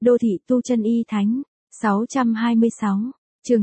Đô thị tu chân y thánh. 626. Chương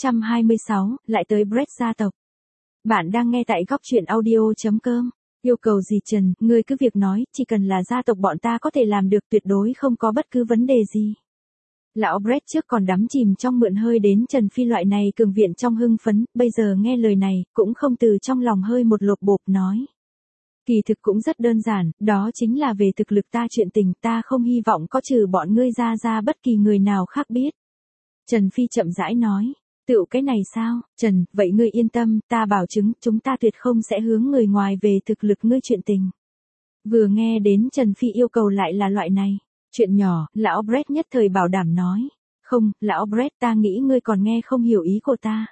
626, lại tới Brett gia tộc. Bạn đang nghe tại góc truyện audio.com. Yêu cầu gì Trần, ngươi cứ việc nói, chỉ cần là gia tộc bọn ta có thể làm được, tuyệt đối không có bất cứ vấn đề gì. Lão Brett trước còn đắm chìm trong mượn hơi đến Trần Phi loại này cường viện trong hưng phấn, bây giờ nghe lời này, cũng không từ trong lòng hơi một lột bột nói. Kỳ thực cũng rất đơn giản, đó chính là về thực lực ta, chuyện tình ta không hy vọng có trừ bọn ngươi ra bất kỳ người nào khác biết. Trần Phi chậm rãi nói, tựu cái này sao, Trần, vậy ngươi yên tâm, ta bảo chứng, chúng ta tuyệt không sẽ hướng người ngoài về thực lực ngươi chuyện tình. Vừa nghe đến Trần Phi yêu cầu lại là loại này, chuyện nhỏ, lão Brett nhất thời bảo đảm nói, không, lão Brett, ta nghĩ ngươi còn nghe không hiểu ý của ta.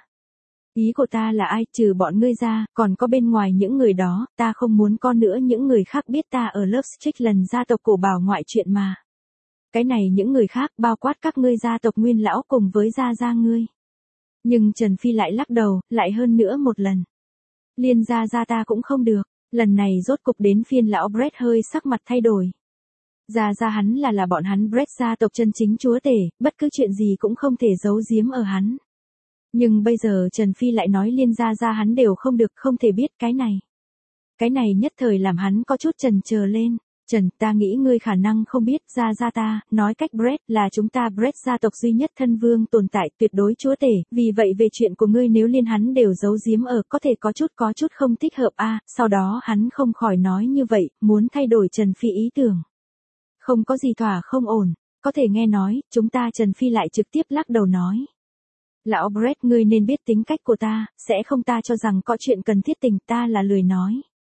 Ý của ta là ai, trừ bọn ngươi ra, còn có bên ngoài những người đó, ta không muốn con nữa những người khác biết ta ở lớp Strickland gia tộc cổ bảo ngoại chuyện mà. Cái này những người khác bao quát các ngươi gia tộc nguyên lão cùng với gia ngươi. Nhưng Trần Phi lại lắc đầu, lại hơn nữa một lần. Liên gia ta cũng không được, lần này rốt cục đến phiên lão Brett hơi sắc mặt thay đổi. Gia hắn là bọn hắn Brett gia tộc chân chính chúa tể, bất cứ chuyện gì cũng không thể giấu giếm ở hắn. Nhưng bây giờ Trần Phi lại nói liên gia hắn đều không được, không thể biết cái này. Cái này nhất thời làm hắn có chút chần chờ lên. Trần, ta nghĩ ngươi khả năng không biết, gia ta, nói cách Brett là chúng ta Brett gia tộc duy nhất thân vương tồn tại, tuyệt đối chúa tể, vì vậy về chuyện của ngươi nếu liên hắn đều giấu giếm ở, có thể có chút không thích hợp a. Sau đó hắn không khỏi nói như vậy, muốn thay đổi Trần Phi ý tưởng. Không có gì thỏa không ổn, có thể nghe nói, chúng ta Trần Phi lại trực tiếp lắc đầu nói. Lão Brett, ngươi nên biết tính cách của ta, sẽ không, ta cho rằng có chuyện cần thiết tình, ta là lười nói.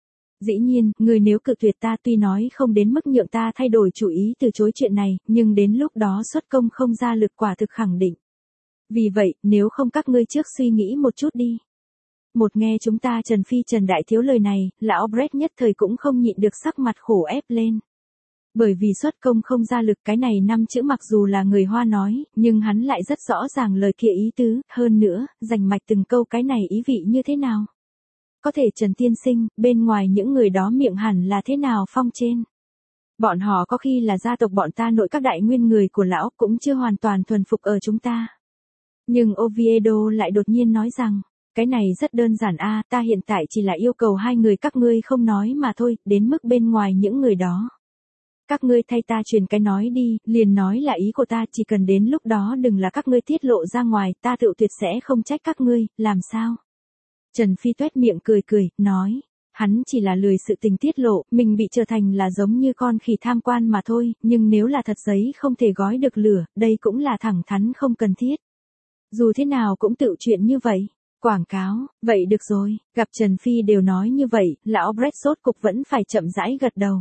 Dĩ nhiên, ngươi nếu cự tuyệt ta, tuy nói không đến mức nhượng ta thay đổi chủ ý từ chối chuyện này, nhưng đến lúc đó xuất công không ra lực quả thực khẳng định. Vì vậy, nếu không các ngươi trước suy nghĩ một chút đi. Một nghe chúng ta Trần Phi Trần Đại Thiếu lời này, lão Brett nhất thời cũng không nhịn được sắc mặt khổ ép lên. Bởi vì xuất công không ra lực, cái này 5 chữ mặc dù là người Hoa nói, nhưng hắn lại rất rõ ràng lời kia ý tứ, hơn nữa, rành mạch từng câu cái này ý vị như thế nào. Có thể Trần Tiên Sinh, bên ngoài những người đó miệng hẳn là thế nào phong trên. Bọn họ có khi là gia tộc bọn ta nội các đại nguyên người của lão, cũng chưa hoàn toàn thuần phục ở chúng ta. Nhưng Oviedo lại đột nhiên nói rằng, cái này rất đơn giản a, ta hiện tại chỉ là yêu cầu hai người các ngươi không nói mà thôi, đến mức bên ngoài những người đó. Các ngươi thay ta truyền cái nói đi, liền nói là ý của ta, chỉ cần đến lúc đó đừng là các ngươi tiết lộ ra ngoài, ta tự tuyệt sẽ không trách các ngươi, làm sao? Trần Phi tuét miệng cười, nói, hắn chỉ là lười sự tình tiết lộ, mình bị trở thành là giống như con khỉ tham quan mà thôi, nhưng nếu là thật giấy không thể gói được lửa, đây cũng là thẳng thắn không cần thiết. Dù thế nào cũng tự chuyện như vậy. Quảng cáo, vậy được rồi, gặp Trần Phi đều nói như vậy, lão Brett rốt cục vẫn phải chậm rãi gật đầu.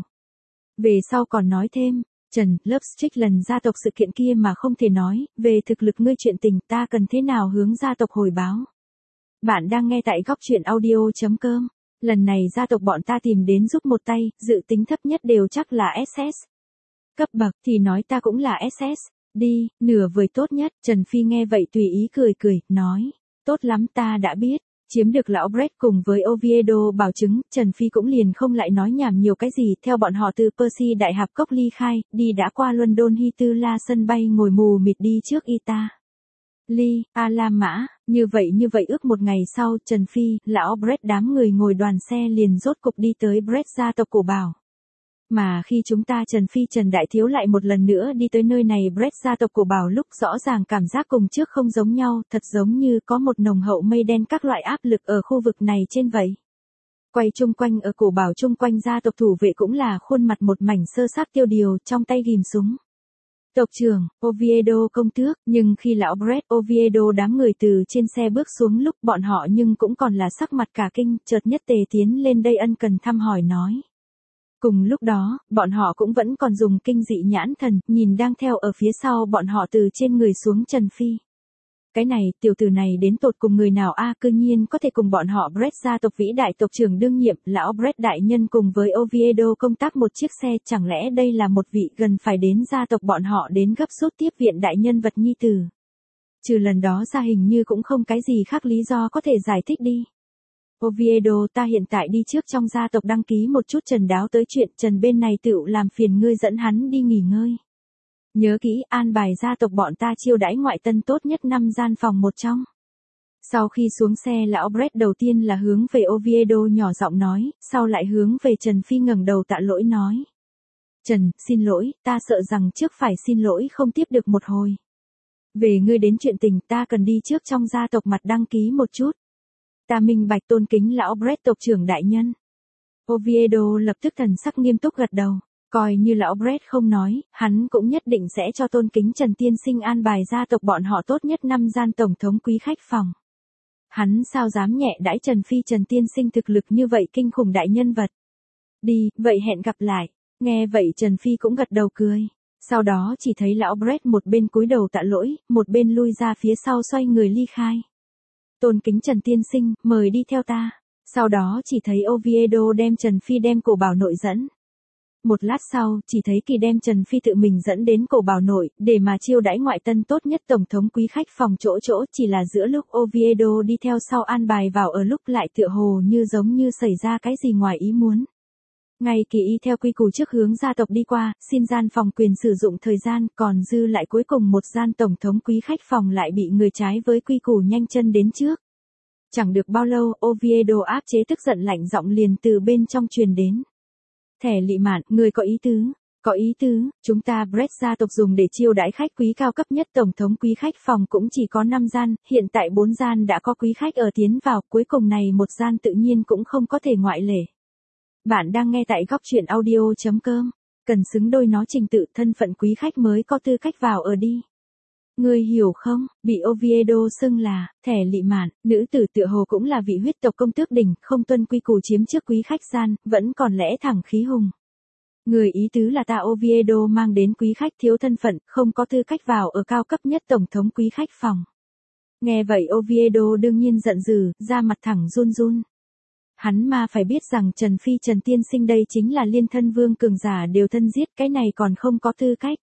Về sau còn nói thêm, Trần, lớp Strickland gia tộc sự kiện kia mà không thể nói, về thực lực ngươi chuyện tình ta cần thế nào hướng gia tộc hồi báo. Bạn đang nghe tại góc truyện audio.com, lần này gia tộc bọn ta tìm đến giúp một tay, dự tính thấp nhất đều chắc là SS. Cấp bậc thì nói ta cũng là SS, đi, nửa vời tốt nhất, Trần Phi nghe vậy tùy ý cười, nói, tốt lắm ta đã biết. Chiếm được lão Brett cùng với Oviedo bảo chứng, Trần Phi cũng liền không lại nói nhảm nhiều cái gì, theo bọn họ từ Percy Đại Hạp Cốc ly khai, đi đã qua London Heathrow sân bay ngồi mù mịt đi trước Italy, La Mã, như vậy ước một ngày sau, Trần Phi, lão Brett đám người ngồi đoàn xe liền rốt cục đi tới Brett gia tộc cổ bảo. Mà khi chúng ta Trần Phi Trần Đại Thiếu lại một lần nữa đi tới nơi này Brett gia tộc cổ bảo lúc rõ ràng cảm giác cùng trước không giống nhau, thật giống như có một nồng hậu mây đen các loại áp lực ở khu vực này trên vậy. Quay chung quanh ở cổ bảo chung quanh gia tộc thủ vệ cũng là khuôn mặt một mảnh sơ xác tiêu điều trong tay ghim súng. Tộc trưởng, Oviedo công tước, nhưng khi lão Brett Oviedo đám người từ trên xe bước xuống lúc bọn họ nhưng cũng còn là sắc mặt cả kinh, chợt nhất tề tiến lên đây ân cần thăm hỏi nói. Cùng lúc đó, bọn họ cũng vẫn còn dùng kinh dị nhãn thần, nhìn đang theo ở phía sau bọn họ từ trên người xuống Trần Phi. Cái này, tiểu tử này đến tột cùng người nào a, cư nhiên có thể cùng bọn họ Brett gia tộc vĩ đại tộc trưởng đương nhiệm, lão Brett đại nhân cùng với Oviedo công tác một chiếc xe, chẳng lẽ đây là một vị gần phải đến gia tộc bọn họ đến gấp rút tiếp viện đại nhân vật nhi tử. Trừ lần đó ra hình như cũng không cái gì khác lý do có thể giải thích đi. Oviedo, ta hiện tại đi trước trong gia tộc đăng ký một chút Trần đáo tới chuyện, Trần bên này tựu làm phiền ngươi dẫn hắn đi nghỉ ngơi. Nhớ kỹ, an bài gia tộc bọn ta chiêu đãi ngoại tân tốt nhất 5 gian phòng một trong. Sau khi xuống xe, lão Brett đầu tiên là hướng về Oviedo nhỏ giọng nói, sau lại hướng về Trần Phi ngẩng đầu tạ lỗi nói. Trần, xin lỗi, ta sợ rằng trước phải xin lỗi không tiếp được một hồi. Về ngươi đến chuyện tình, ta cần đi trước trong gia tộc mặt đăng ký một chút. Ta minh bạch, tôn kính lão Brett tộc trưởng đại nhân. Oviedo lập tức thần sắc nghiêm túc gật đầu. Coi như lão Brett không nói, hắn cũng nhất định sẽ cho tôn kính Trần tiên sinh an bài gia tộc bọn họ tốt nhất 5 gian tổng thống quý khách phòng. Hắn sao dám nhẹ đãi Trần Phi, Trần tiên sinh thực lực như vậy kinh khủng đại nhân vật. Đi, vậy hẹn gặp lại. Nghe vậy Trần Phi cũng gật đầu cười. Sau đó chỉ thấy lão Brett một bên cúi đầu tạ lỗi, một bên lui ra phía sau xoay người ly khai. Tôn kính Trần tiên sinh, mời đi theo ta. Sau đó chỉ thấy Oviedo đem Trần Phi đem cổ bảo nội dẫn. Một lát sau, chỉ thấy Kỳ đem Trần Phi tự mình dẫn đến cổ bảo nội, để mà chiêu đãi ngoại tân tốt nhất tổng thống quý khách phòng chỗ, chỉ là giữa lúc Oviedo đi theo sau an bài vào ở lúc lại tựa hồ như giống như xảy ra cái gì ngoài ý muốn. Ngay Kỳ y theo quy củ trước hướng gia tộc đi qua, xin gian phòng quyền sử dụng thời gian, còn dư lại cuối cùng một gian tổng thống quý khách phòng lại bị người trái với quy củ nhanh chân đến trước. Chẳng được bao lâu, Oviedo áp chế tức giận lạnh giọng liền từ bên trong truyền đến. Thẻ Lị Mạn, người có ý tứ. Có ý tứ, chúng ta Brett gia tộc dùng để chiêu đãi khách quý cao cấp nhất tổng thống quý khách phòng cũng chỉ có 5 gian, hiện tại 4 gian đã có quý khách ở tiến vào, cuối cùng này một gian tự nhiên cũng không có thể ngoại lệ. Bạn đang nghe tại góc truyện audio.com, cần xứng đôi nó trình tự thân phận quý khách mới có tư cách vào ở đi. Ngươi hiểu không, bị Oviedo xưng là Thẻ Lị Mạn, nữ tử tựa hồ cũng là vị huyết tộc công tước đỉnh, không tuân quy củ chiếm trước quý khách gian, vẫn còn lẽ thẳng khí hùng. Người ý tứ là ta Oviedo mang đến quý khách thiếu thân phận, không có tư cách vào ở cao cấp nhất tổng thống quý khách phòng. Nghe vậy Oviedo đương nhiên giận dữ, da mặt thẳng run run. Hắn mà phải biết rằng Trần Phi, Trần tiên sinh đây chính là liên thân vương cường giả đều thân giết, cái này còn không có tư cách.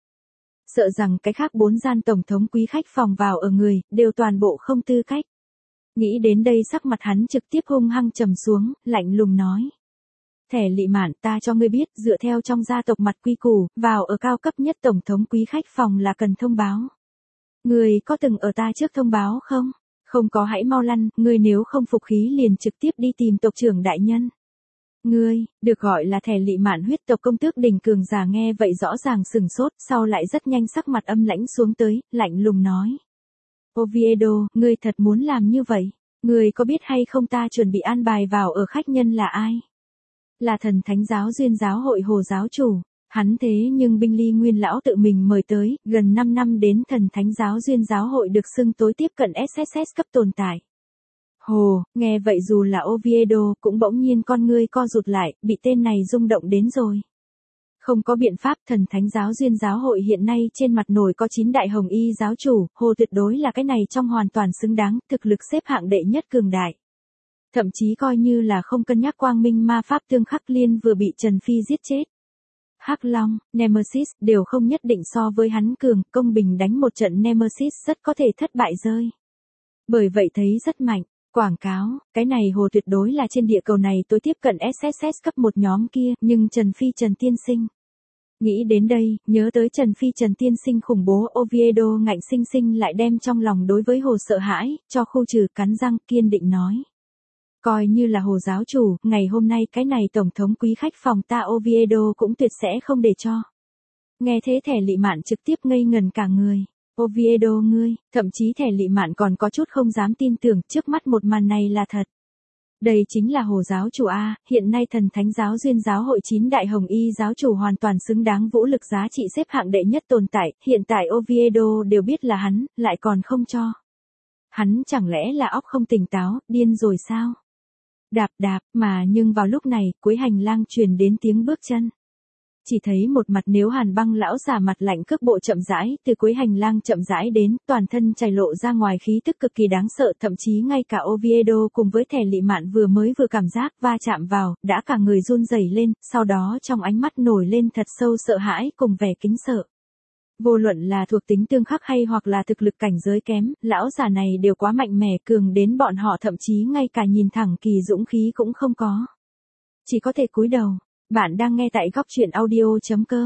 Sợ rằng cái khác 4 gian tổng thống quý khách phòng vào ở người, đều toàn bộ không tư cách. Nghĩ đến đây sắc mặt hắn trực tiếp hung hăng trầm xuống, lạnh lùng nói. Thẻ Lị Mạn, ta cho ngươi biết, dựa theo trong gia tộc mặt quy củ, vào ở cao cấp nhất tổng thống quý khách phòng là cần thông báo. Ngươi có từng ở ta trước thông báo không? Không có hãy mau lăn, ngươi nếu không phục khí liền trực tiếp đi tìm tộc trưởng đại nhân. Ngươi, được gọi là Thẻ Lị Mạn huyết tộc công tước đỉnh cường giả nghe vậy rõ ràng sừng sốt, sau lại rất nhanh sắc mặt âm lãnh xuống tới, lạnh lùng nói. Oviedo, ngươi thật muốn làm như vậy? Ngươi có biết hay không ta chuẩn bị an bài vào ở khách nhân là ai? Là Thần Thánh Giáo Duyên Giáo hội Hồ giáo chủ. Hắn thế nhưng binh ly nguyên lão tự mình mời tới, gần 5 năm đến Thần Thánh Giáo Duyên Giáo hội được xưng tối tiếp cận SSS cấp tồn tại. Hồ, nghe vậy dù là Oviedo cũng bỗng nhiên con ngươi co rụt lại, bị tên này rung động đến rồi. Không có biện pháp, Thần Thánh Giáo Duyên Giáo hội hiện nay trên mặt nổi có 9 đại hồng y giáo chủ, Hồ tuyệt đối là cái này trong hoàn toàn xứng đáng, thực lực xếp hạng đệ nhất cường đại. Thậm chí coi như là không cân nhắc quang minh ma pháp tương khắc liên vừa bị Trần Phi giết chết. Hắc Long, Nemesis đều không nhất định so với hắn cường, công bình đánh một trận Nemesis rất có thể thất bại rơi. Bởi vậy thấy rất mạnh. Quảng cáo, cái này Hồ tuyệt đối là trên địa cầu này tối tiếp cận SSS cấp một nhóm kia, nhưng Trần Phi, Trần tiên sinh. Nghĩ đến đây, nhớ tới Trần Phi, Trần tiên sinh khủng bố, Oviedo ngạnh sinh sinh lại đem trong lòng đối với Hồ sợ hãi, cho khu trừ, cắn răng kiên định nói. Coi như là Hồ giáo chủ, ngày hôm nay cái này tổng thống quý khách phòng ta Oviedo cũng tuyệt sẽ không để cho. Nghe thế Thẻ Lị Mạn trực tiếp ngây ngần cả người. Oviedo ngươi, thậm chí Thẻ Lị Mạn còn có chút không dám tin tưởng, trước mắt một màn này là thật. Đây chính là Hồ giáo chủ A, hiện nay Thần Thánh Giáo Duyên Giáo hội 9 đại hồng y giáo chủ hoàn toàn xứng đáng vũ lực giá trị xếp hạng đệ nhất tồn tại, hiện tại Oviedo đều biết là hắn, lại còn không cho. Hắn chẳng lẽ là óc không tỉnh táo, điên rồi sao? Đạp đạp, mà nhưng vào lúc này, cuối hành lang truyền đến tiếng bước chân. Chỉ thấy một mặt nếu Hàn Băng lão giả mặt lạnh cước bộ chậm rãi, từ cuối hành lang chậm rãi đến, toàn thân chảy lộ ra ngoài khí tức cực kỳ đáng sợ, thậm chí ngay cả Oviedo cùng với Thẻ Lị Mạn vừa cảm giác va chạm vào, đã cả người run rẩy lên, sau đó trong ánh mắt nổi lên thật sâu sợ hãi cùng vẻ kính sợ. Vô luận là thuộc tính tương khắc hay hoặc là thực lực cảnh giới kém, lão giả này đều quá mạnh mẽ cường đến bọn họ thậm chí ngay cả nhìn thẳng Kỳ dũng khí cũng không có. Chỉ có thể cúi đầu. Bạn đang nghe tại góc truyện audio.com.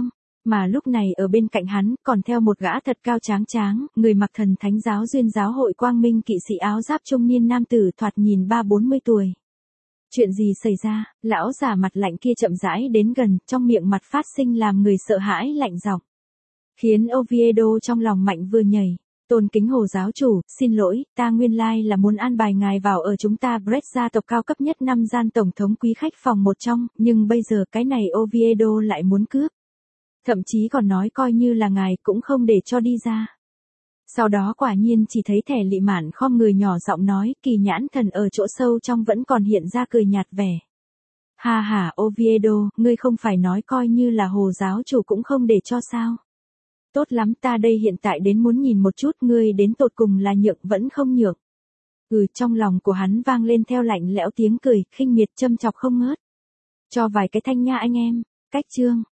Mà lúc này ở bên cạnh hắn còn theo một gã thật cao tráng tráng, người mặc thần thánh giáo duyên giáo hội quang minh kỵ sĩ áo giáp trung niên nam tử thoạt nhìn 30-40 tuổi. Chuyện gì xảy ra, lão già mặt lạnh kia chậm rãi đến gần, trong miệng mặt phát sinh làm người sợ hãi lạnh giọng. Khiến Oviedo trong lòng mạnh vừa nhảy. Tôn kính Hồ giáo chủ, xin lỗi, ta nguyên lai là muốn an bài ngài vào ở chúng ta Brett gia tộc cao cấp nhất 5 gian tổng thống quý khách phòng một trong, nhưng bây giờ cái này Oviedo lại muốn cướp. Thậm chí còn nói coi như là ngài cũng không để cho đi ra. Sau đó quả nhiên chỉ thấy thẻ lị mạn khom người nhỏ giọng nói, kỳ nhãn thần ở chỗ sâu trong vẫn còn hiện ra cười nhạt vẻ. Ha ha Oviedo, ngươi không phải nói coi như là Hồ giáo chủ cũng không để cho sao. Tốt lắm, ta đây hiện tại đến muốn nhìn một chút ngươi đến tột cùng là nhượng vẫn không nhượng. Trong lòng của hắn vang lên theo lạnh lẽo tiếng cười, khinh miệt châm chọc không ngớt. Cho vài cái thanh nha anh em, cách chương.